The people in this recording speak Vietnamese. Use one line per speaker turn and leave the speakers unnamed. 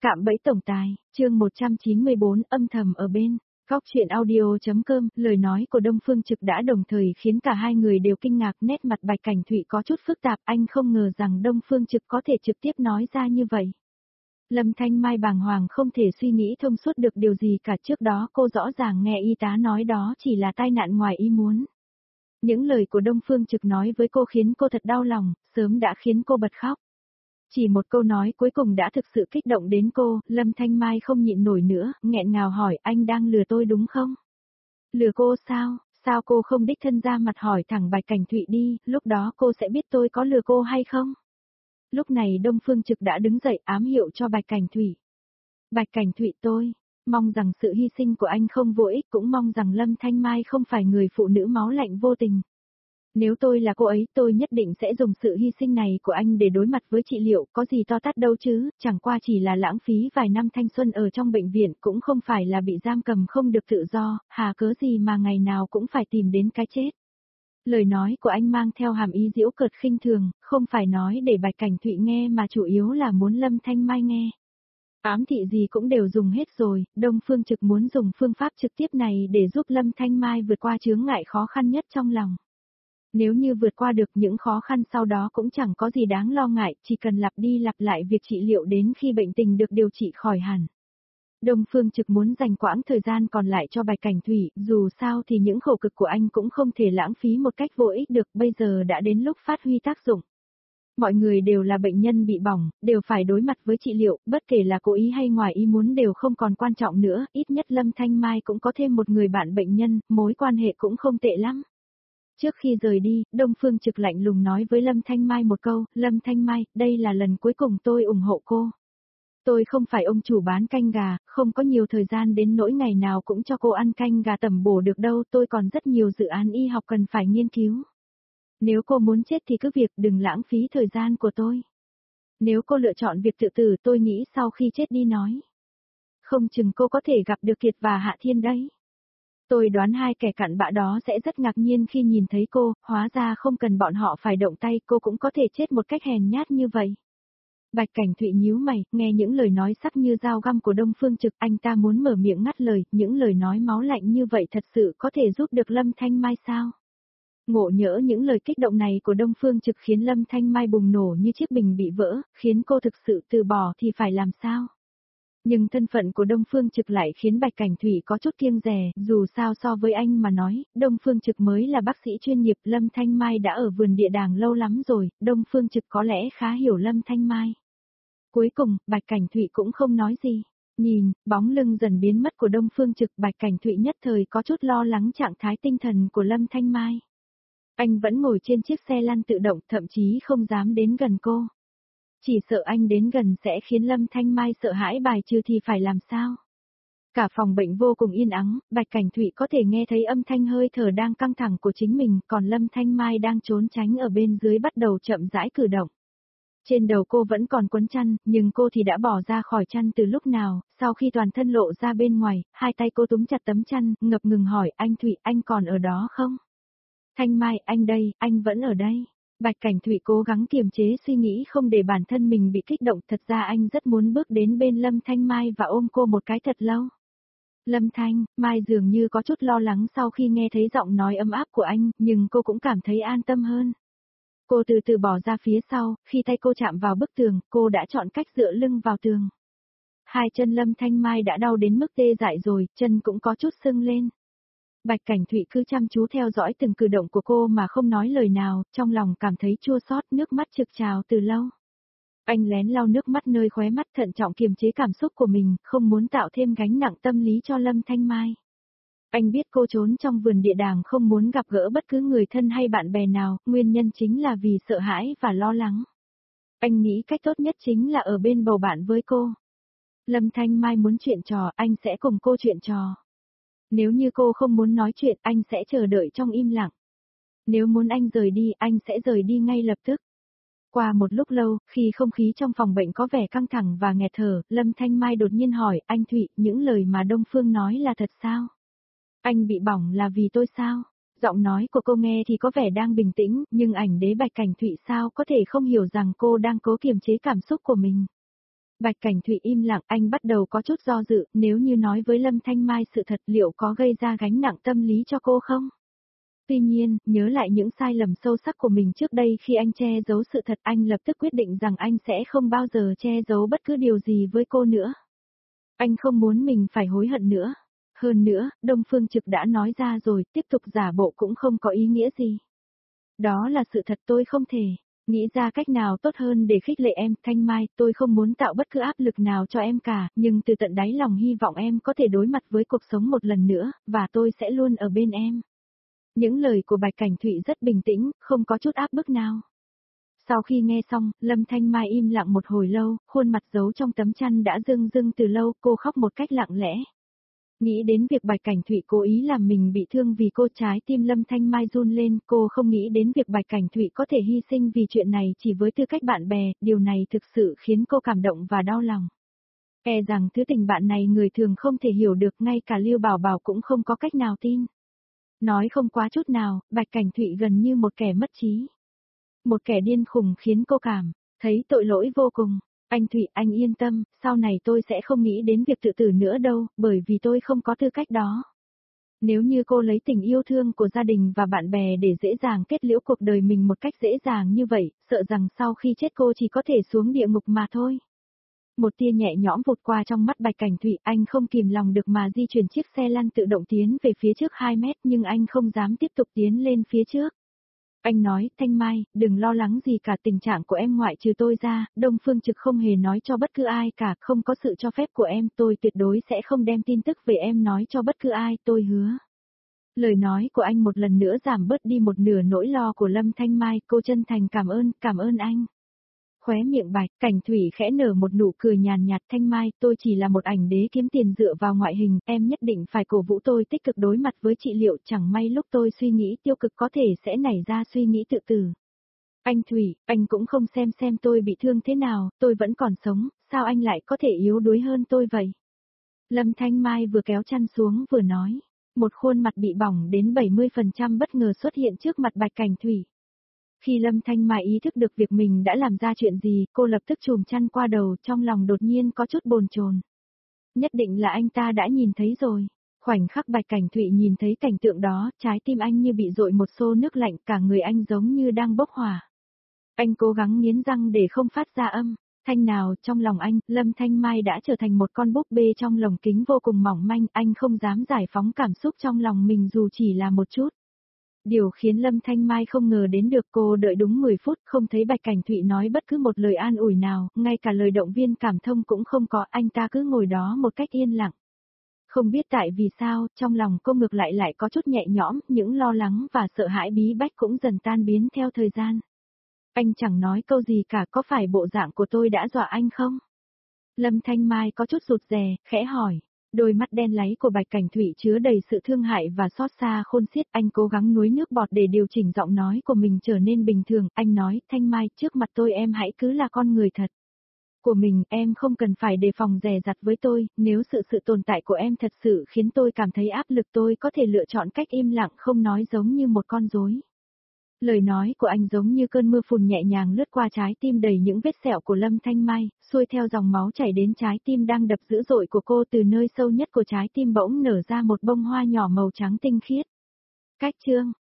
Cạm bẫy tổng tài, chương 194 âm thầm ở bên. Góc truyện audio.com, lời nói của Đông Phương Trực đã đồng thời khiến cả hai người đều kinh ngạc, nét mặt Bạch Cảnh Thụy có chút phức tạp, anh không ngờ rằng Đông Phương Trực có thể trực tiếp nói ra như vậy. Lâm Thanh Mai bàng hoàng không thể suy nghĩ thông suốt được điều gì cả, trước đó cô rõ ràng nghe y tá nói đó chỉ là tai nạn ngoài ý muốn. Những lời của Đông Phương Trực nói với cô khiến cô thật đau lòng, sớm đã khiến cô bật khóc. Chỉ một câu nói cuối cùng đã thực sự kích động đến cô, Lâm Thanh Mai không nhịn nổi nữa, nghẹn ngào hỏi anh đang lừa tôi đúng không? Lừa cô sao? Sao cô không đích thân ra mặt hỏi thẳng Bạch Cảnh Thụy đi, lúc đó cô sẽ biết tôi có lừa cô hay không? Lúc này Đông Phương Trực đã đứng dậy ám hiệu cho Bạch Cảnh Thụy. Bạch Cảnh Thụy, tôi mong rằng sự hy sinh của anh không vô ích, cũng mong rằng Lâm Thanh Mai không phải người phụ nữ máu lạnh vô tình. Nếu tôi là cô ấy, tôi nhất định sẽ dùng sự hy sinh này của anh để đối mặt với trị liệu, có gì to tát đâu chứ, chẳng qua chỉ là lãng phí vài năm thanh xuân ở trong bệnh viện, cũng không phải là bị giam cầm không được tự do, hà cớ gì mà ngày nào cũng phải tìm đến cái chết. Lời nói của anh mang theo hàm ý giễu cợt khinh thường, không phải nói để Bạch Cảnh Thụy nghe mà chủ yếu là muốn Lâm Thanh Mai nghe. Ám thị gì cũng đều dùng hết rồi, Đông Phương Trực muốn dùng phương pháp trực tiếp này để giúp Lâm Thanh Mai vượt qua chướng ngại khó khăn nhất trong lòng. Nếu như vượt qua được những khó khăn sau đó cũng chẳng có gì đáng lo ngại, chỉ cần lặp đi lặp lại việc trị liệu đến khi bệnh tình được điều trị khỏi hẳn. Đông Phương Trực muốn dành quãng thời gian còn lại cho Bạch Cảnh Thụy, dù sao thì những khổ cực của anh cũng không thể lãng phí một cách vô ích được, bây giờ đã đến lúc phát huy tác dụng. Mọi người đều là bệnh nhân bị bỏng, đều phải đối mặt với trị liệu, bất kể là cố ý hay ngoài ý muốn đều không còn quan trọng nữa, ít nhất Lâm Thanh Mai cũng có thêm một người bạn bệnh nhân, mối quan hệ cũng không tệ lắm. Trước khi rời đi, Đông Phương Trực lạnh lùng nói với Lâm Thanh Mai một câu, Lâm Thanh Mai, đây là lần cuối cùng tôi ủng hộ cô. Tôi không phải ông chủ bán canh gà, không có nhiều thời gian đến nỗi ngày nào cũng cho cô ăn canh gà tẩm bổ được đâu, tôi còn rất nhiều dự án y học cần phải nghiên cứu. Nếu cô muốn chết thì cứ việc, đừng lãng phí thời gian của tôi. Nếu cô lựa chọn việc tự tử, tôi nghĩ sau khi chết đi nói. Không chừng cô có thể gặp được Kiệt và Hạ Thiên đấy. Tôi đoán hai kẻ cặn bã đó sẽ rất ngạc nhiên khi nhìn thấy cô, hóa ra không cần bọn họ phải động tay, cô cũng có thể chết một cách hèn nhát như vậy. Bạch Cảnh Thụy nhíu mày, nghe những lời nói sắc như dao găm của Đông Phương Trực, anh ta muốn mở miệng ngắt lời, những lời nói máu lạnh như vậy thật sự có thể giúp được Lâm Thanh Mai sao? Ngộ nhỡ những lời kích động này của Đông Phương Trực khiến Lâm Thanh Mai bùng nổ như chiếc bình bị vỡ, khiến cô thực sự từ bỏ thì phải làm sao? Nhưng thân phận của Đông Phương Trực lại khiến Bạch Cảnh Thụy có chút kiêng dè, dù sao so với anh mà nói, Đông Phương Trực mới là bác sĩ chuyên nghiệp, Lâm Thanh Mai đã ở vườn địa đàng lâu lắm rồi, Đông Phương Trực có lẽ khá hiểu Lâm Thanh Mai. Cuối cùng, Bạch Cảnh Thụy cũng không nói gì. Nhìn, bóng lưng dần biến mất của Đông Phương Trực, Bạch Cảnh Thụy nhất thời có chút lo lắng trạng thái tinh thần của Lâm Thanh Mai. Anh vẫn ngồi trên chiếc xe lăn tự động, thậm chí không dám đến gần cô. Chỉ sợ anh đến gần sẽ khiến Lâm Thanh Mai sợ hãi bài trừ thì phải làm sao? Cả phòng bệnh vô cùng yên ắng, Bạch Cảnh Thụy có thể nghe thấy âm thanh hơi thở đang căng thẳng của chính mình, còn Lâm Thanh Mai đang trốn tránh ở bên dưới bắt đầu chậm rãi cử động. Trên đầu cô vẫn còn quấn chăn, nhưng cô thì đã bỏ ra khỏi chăn từ lúc nào, sau khi toàn thân lộ ra bên ngoài, hai tay cô túm chặt tấm chăn, ngập ngừng hỏi, anh Thụy, anh còn ở đó không? Thanh Mai, anh đây, anh vẫn ở đây. Bạch Cảnh Thụy cố gắng kiềm chế suy nghĩ không để bản thân mình bị kích động, thật ra anh rất muốn bước đến bên Lâm Thanh Mai và ôm cô một cái thật lâu. Lâm Thanh Mai dường như có chút lo lắng sau khi nghe thấy giọng nói ấm áp của anh, nhưng cô cũng cảm thấy an tâm hơn. Cô từ từ bỏ ra phía sau, khi tay cô chạm vào bức tường, cô đã chọn cách dựa lưng vào tường. Hai chân Lâm Thanh Mai đã đau đến mức tê dại rồi, chân cũng có chút sưng lên. Bạch Cảnh Thụy cứ chăm chú theo dõi từng cử động của cô mà không nói lời nào, trong lòng cảm thấy chua xót, nước mắt trực trào từ lâu. Anh lén lau nước mắt nơi khóe mắt, thận trọng kiềm chế cảm xúc của mình, không muốn tạo thêm gánh nặng tâm lý cho Lâm Thanh Mai. Anh biết cô trốn trong vườn địa đàng không muốn gặp gỡ bất cứ người thân hay bạn bè nào, nguyên nhân chính là vì sợ hãi và lo lắng. Anh nghĩ cách tốt nhất chính là ở bên bầu bạn với cô. Lâm Thanh Mai muốn chuyện trò, anh sẽ cùng cô chuyện trò. Nếu như cô không muốn nói chuyện, anh sẽ chờ đợi trong im lặng. Nếu muốn anh rời đi, anh sẽ rời đi ngay lập tức. Qua một lúc lâu, khi không khí trong phòng bệnh có vẻ căng thẳng và nghẹt thở, Lâm Thanh Mai đột nhiên hỏi, anh Thụy, những lời mà Đông Phương nói là thật sao? Anh bị bỏng là vì tôi sao? Giọng nói của cô nghe thì có vẻ đang bình tĩnh, nhưng ảnh đế Bạch Cảnh Thụy sao có thể không hiểu rằng cô đang cố kiềm chế cảm xúc của mình. Bạch Cảnh Thụy im lặng, anh bắt đầu có chút do dự, nếu như nói với Lâm Thanh Mai sự thật liệu có gây ra gánh nặng tâm lý cho cô không? Tuy nhiên, nhớ lại những sai lầm sâu sắc của mình trước đây khi anh che giấu sự thật, anh lập tức quyết định rằng anh sẽ không bao giờ che giấu bất cứ điều gì với cô nữa. Anh không muốn mình phải hối hận nữa. Hơn nữa, Đông Phương Trực đã nói ra rồi, tiếp tục giả bộ cũng không có ý nghĩa gì. Đó là sự thật, tôi không thể nghĩ ra cách nào tốt hơn để khích lệ em, Thanh Mai, tôi không muốn tạo bất cứ áp lực nào cho em cả, nhưng từ tận đáy lòng hy vọng em có thể đối mặt với cuộc sống một lần nữa, và tôi sẽ luôn ở bên em. Những lời của Bạch Cảnh Thụy rất bình tĩnh, không có chút áp bức nào. Sau khi nghe xong, Lâm Thanh Mai im lặng một hồi lâu, khuôn mặt giấu trong tấm chăn đã rưng rưng từ lâu, cô khóc một cách lặng lẽ. Nghĩ đến việc Bạch Cảnh Thụy cố ý làm mình bị thương vì cô, trái tim Lâm Thanh Mai run lên, cô không nghĩ đến việc Bạch Cảnh Thụy có thể hy sinh vì chuyện này chỉ với tư cách bạn bè, điều này thực sự khiến cô cảm động và đau lòng. E rằng thứ tình bạn này người thường không thể hiểu được, ngay cả Lưu Bảo Bảo cũng không có cách nào tin. Nói không quá chút nào, Bạch Cảnh Thụy gần như một kẻ mất trí. Một kẻ điên khùng khiến cô cảm thấy tội lỗi vô cùng. Anh Thụy, anh yên tâm, sau này tôi sẽ không nghĩ đến việc tự tử nữa đâu, bởi vì tôi không có tư cách đó. Nếu như cô lấy tình yêu thương của gia đình và bạn bè để dễ dàng kết liễu cuộc đời mình một cách dễ dàng như vậy, sợ rằng sau khi chết cô chỉ có thể xuống địa ngục mà thôi. Một tia nhẹ nhõm vụt qua trong mắt Bạch Cảnh Thụy, anh không kìm lòng được mà di chuyển chiếc xe lăn tự động tiến về phía trước 2 mét, nhưng anh không dám tiếp tục tiến lên phía trước. Anh nói, Thanh Mai, đừng lo lắng gì cả, tình trạng của em ngoại trừ tôi ra, Đông Phương Trực không hề nói cho bất cứ ai cả, không có sự cho phép của em, tôi tuyệt đối sẽ không đem tin tức về em nói cho bất cứ ai, tôi hứa. Lời nói của anh một lần nữa giảm bớt đi một nửa nỗi lo của Lâm Thanh Mai, cô chân thành cảm ơn anh. Khóe miệng Bạch Cảnh Thụy khẽ nở một nụ cười nhàn nhạt, Thanh Mai, tôi chỉ là một ảnh đế kiếm tiền dựa vào ngoại hình, em nhất định phải cổ vũ tôi tích cực đối mặt với trị liệu, chẳng may lúc tôi suy nghĩ tiêu cực có thể sẽ nảy ra suy nghĩ tự tử. Anh Thụy, anh cũng không xem tôi bị thương thế nào, tôi vẫn còn sống, sao anh lại có thể yếu đuối hơn tôi vậy? Lâm Thanh Mai vừa kéo chăn xuống vừa nói, một khuôn mặt bị bỏng đến 70% bất ngờ xuất hiện trước mặt Bạch Cảnh Thụy. Khi Lâm Thanh Mai ý thức được việc mình đã làm ra chuyện gì, cô lập tức chùm chăn qua đầu, trong lòng đột nhiên có chút bồn chồn. Nhất định là anh ta đã nhìn thấy rồi. Khoảnh khắc Bạch Cảnh Thụy nhìn thấy cảnh tượng đó, trái tim anh như bị dội một xô nước lạnh, cả người anh giống như đang bốc hỏa. Anh cố gắng nghiến răng để không phát ra âm thanh nào, trong lòng anh, Lâm Thanh Mai đã trở thành một con búp bê trong lồng kính vô cùng mỏng manh, anh không dám giải phóng cảm xúc trong lòng mình dù chỉ là một chút. Điều khiến Lâm Thanh Mai không ngờ đến được, cô đợi đúng 10 phút không thấy Bạch Cảnh Thụy nói bất cứ một lời an ủi nào, ngay cả lời động viên cảm thông cũng không có, anh ta cứ ngồi đó một cách yên lặng. Không biết tại vì sao, trong lòng cô ngược lại có chút nhẹ nhõm, những lo lắng và sợ hãi bí bách cũng dần tan biến theo thời gian. Anh chẳng nói câu gì cả, có phải bộ dạng của tôi đã dọa anh không? Lâm Thanh Mai có chút rụt rè, khẽ hỏi. Đôi mắt đen láy của Bạch Cảnh Thụy chứa đầy sự thương hại và xót xa khôn xiết, anh cố gắng nuốt nước bọt để điều chỉnh giọng nói của mình trở nên bình thường, anh nói, Thanh Mai, trước mặt tôi em hãy cứ là con người thật của mình, em không cần phải đề phòng dè dặt với tôi, nếu sự tồn tại của em thật sự khiến tôi cảm thấy áp lực, tôi có thể lựa chọn cách im lặng không nói giống như một con rối. Lời nói của anh giống như cơn mưa phùn nhẹ nhàng lướt qua trái tim đầy những vết sẹo của Lâm Thanh Mai, xuôi theo dòng máu chảy đến trái tim đang đập dữ dội của cô, từ nơi sâu nhất của trái tim bỗng nở ra một bông hoa nhỏ màu trắng tinh khiết. Cách chương